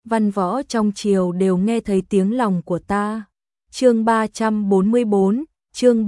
văn võ trong triều đều nghe thấy tiếng lòng của ta. Chương 344, chương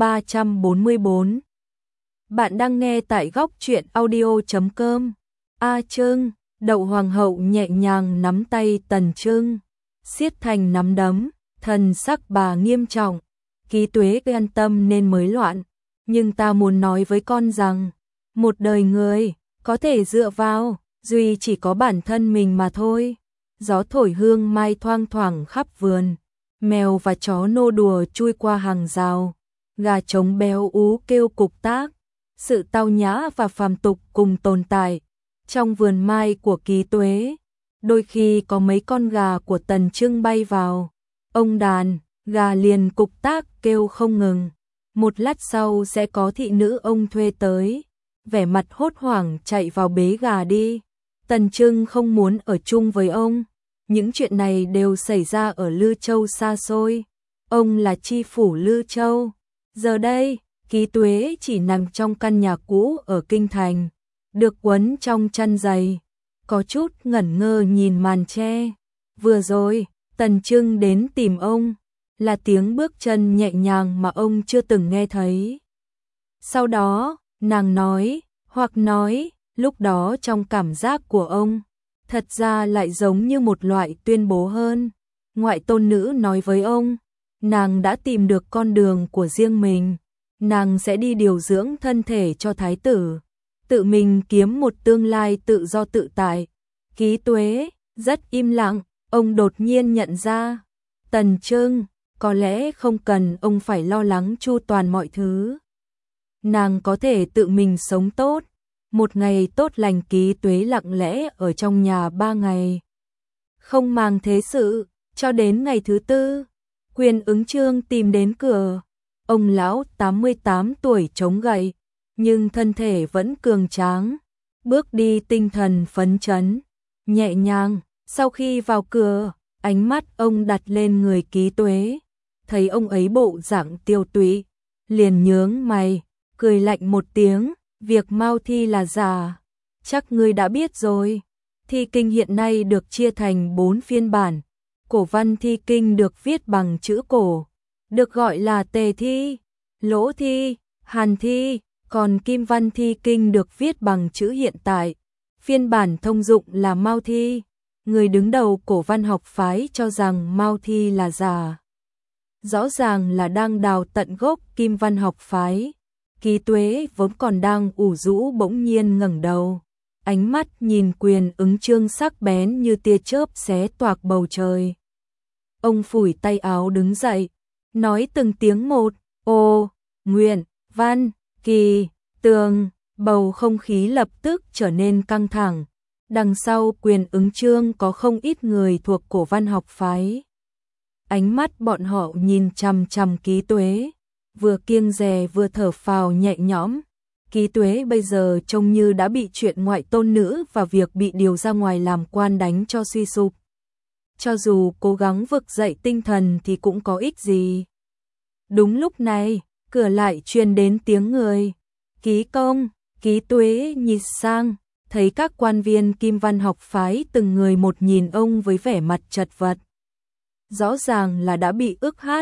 344. Bạn đang nghe tại góc truyện audio.com. A Trưng, Đậu hoàng hậu nhẹ nhàng nắm tay Tần Trưng, siết thành nắm đấm, thần sắc bà nghiêm trọng. Ký Tuế an tâm nên mới loạn, nhưng ta muốn nói với con rằng, một đời người có thể dựa vào duy chỉ có bản thân mình mà thôi. Gió thổi hương mai thoang thoảng khắp vườn, mèo và chó nô đùa chui qua hàng rào, gà trống béo ú kêu cục tác. Sự tao nhã và phàm tục cùng tồn tại trong vườn mai của Ký Tuế. Đôi khi có mấy con gà của Tần Trưng bay vào, ông đàn gà liền cục tác kêu không ngừng. Một lát sau sẽ có thị nữ ông thuê tới, vẻ mặt hốt hoảng chạy vào bế gà đi. Tần Trưng không muốn ở chung với ông. Những chuyện này đều xảy ra ở Lư Châu xa xôi. Ông là chi phủ Lư Châu. Giờ đây, Ký Tuế chỉ nằm trong căn nhà cũ ở kinh thành, được quấn trong chăn dày, có chút ngẩn ngơ nhìn màn tre. Vừa rồi, Tần Trưng đến tìm ông, là tiếng bước chân nhẹ nhàng mà ông chưa từng nghe thấy. Sau đó, nàng nói, lúc đó trong cảm giác của ông, thật ra lại giống như một loại tuyên bố hơn. Ngoại tôn nữ nói với ông, nàng đã tìm được con đường của riêng mình, nàng sẽ đi điều dưỡng thân thể cho thái tử, tự mình kiếm một tương lai tự do tự tại. Ký Tuế rất im lặng, ông đột nhiên nhận ra, Tần Trưng có lẽ không cần ông phải lo lắng chu toàn mọi thứ. Nàng có thể tự mình sống tốt. Một ngày tốt lành, Ký Tuế lặng lẽ ở trong nhà 3 ngày, không màng thế sự, cho đến ngày thứ 4, Quyền Ứng Chương tìm đến cửa. Ông lão 88 tuổi chống gậy, nhưng thân thể vẫn cường tráng, bước đi tinh thần phấn chấn, nhẹ nhàng. Sau khi vào cửa, ánh mắt ông đặt lên người Ký Tuế, thấy ông ấy bộ dạng tiêu tụy, liền nhướng mày, cười lạnh một tiếng. Việc Mao Thi là giả, chắc ngươi đã biết rồi. Thi kinh hiện nay được chia thành 4 phiên bản. Cổ văn thi kinh được viết bằng chữ cổ, được gọi là Tề thi, Lỗ thi, Hàn thi, còn Kim văn thi kinh được viết bằng chữ hiện tại. Phiên bản thông dụng là Mao thi. Người đứng đầu cổ văn học phái cho rằng Mao thi là giả, rõ ràng là đang đào tận gốc Kim văn học phái. Ký Tuế vốn còn đang ủ rũ bỗng nhiên ngẩng đầu, ánh mắt nhìn Quyền Ứng Chương sắc bén như tia chớp xé toạc bầu trời. Ông phủi tay áo đứng dậy, nói từng tiếng một, Ô, Nguyện, Văn, Kỳ, Tường. Bầu không khí lập tức trở nên căng thẳng. Đằng sau Quyền Ứng Chương có không ít người thuộc cổ văn học phái. Ánh mắt bọn họ nhìn chằm chằm Ký Tuế, vừa kiêng dè vừa thở phào nhẹ nhõm. Ký Tuế bây giờ trông như đã bị chuyện ngoại tôn nữ và việc bị điều ra ngoài làm quan đánh cho suy sụp. Cho dù cố gắng vực dậy tinh thần thì cũng có ích gì. Đúng lúc này, cửa lại truyền đến tiếng người. Ký công. Ký Tuế nhìn sang, thấy các quan viên Kim văn học phái từng người một nhìn ông với vẻ mặt chật vật. Rõ ràng là đã bị ức hát,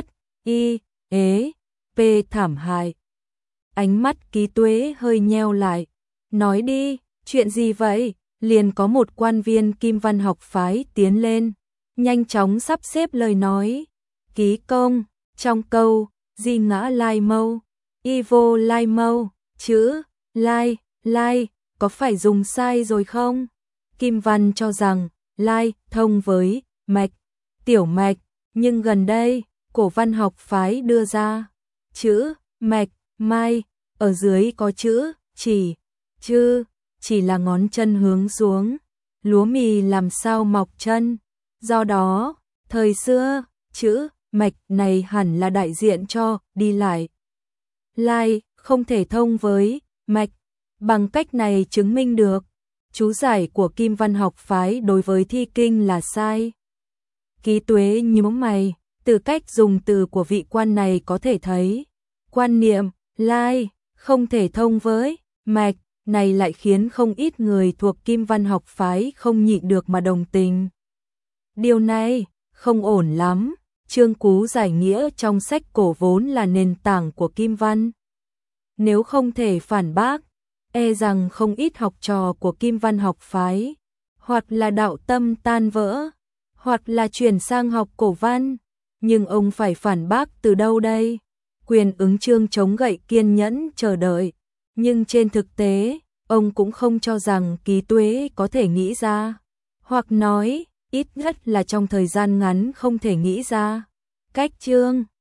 thảm hại. Ánh mắt Ký Tuế hơi nheo lại, nói đi, chuyện gì vậy? Liền có một quan viên Kim văn học phái tiến lên, nhanh chóng sắp xếp lời nói. Ký công, trong câu di ngã lai mâu, y vô lai mâu, chữ lai có phải dùng sai rồi không? Kim văn cho rằng lai thông với mạch, tiểu mạch, nhưng gần đây cổ văn học phái đưa ra chữ mạch, mai, ở dưới có chữ chỉ, chỉ là ngón chân hướng xuống, lúa mì làm sao mọc chân. Do đó, thời xưa, chữ mạch này hẳn là đại diện cho đi lại. Lai không thể thông với mạch. Bằng cách này chứng minh được chú giải của Kim văn học phái đối với thi kinh là sai. Ký Tuế nhíu mày, từ cách dùng từ của vị quan này có thể thấy, quan niệm lai không thể thông với mạch này lại khiến không ít người thuộc Kim văn học phái không nhịn được mà đồng tình. Điều này không ổn lắm. Chương cú giải nghĩa trong sách cổ vốn là nền tảng của Kim Văn. Nếu không thể phản bác, e rằng không ít học trò của Kim Văn học phái, hoặc là đạo tâm tan vỡ, hoặc là chuyển sang học cổ văn. Nhưng ông phải phản bác từ đâu đây? Quyền ứng Chương chống gậy kiên nhẫn chờ đợi, nhưng trên thực tế, ông cũng không cho rằng Ký Tuế có thể nghĩ ra, hoặc nói, ít nhất là trong thời gian ngắn không thể nghĩ ra. Cách Chương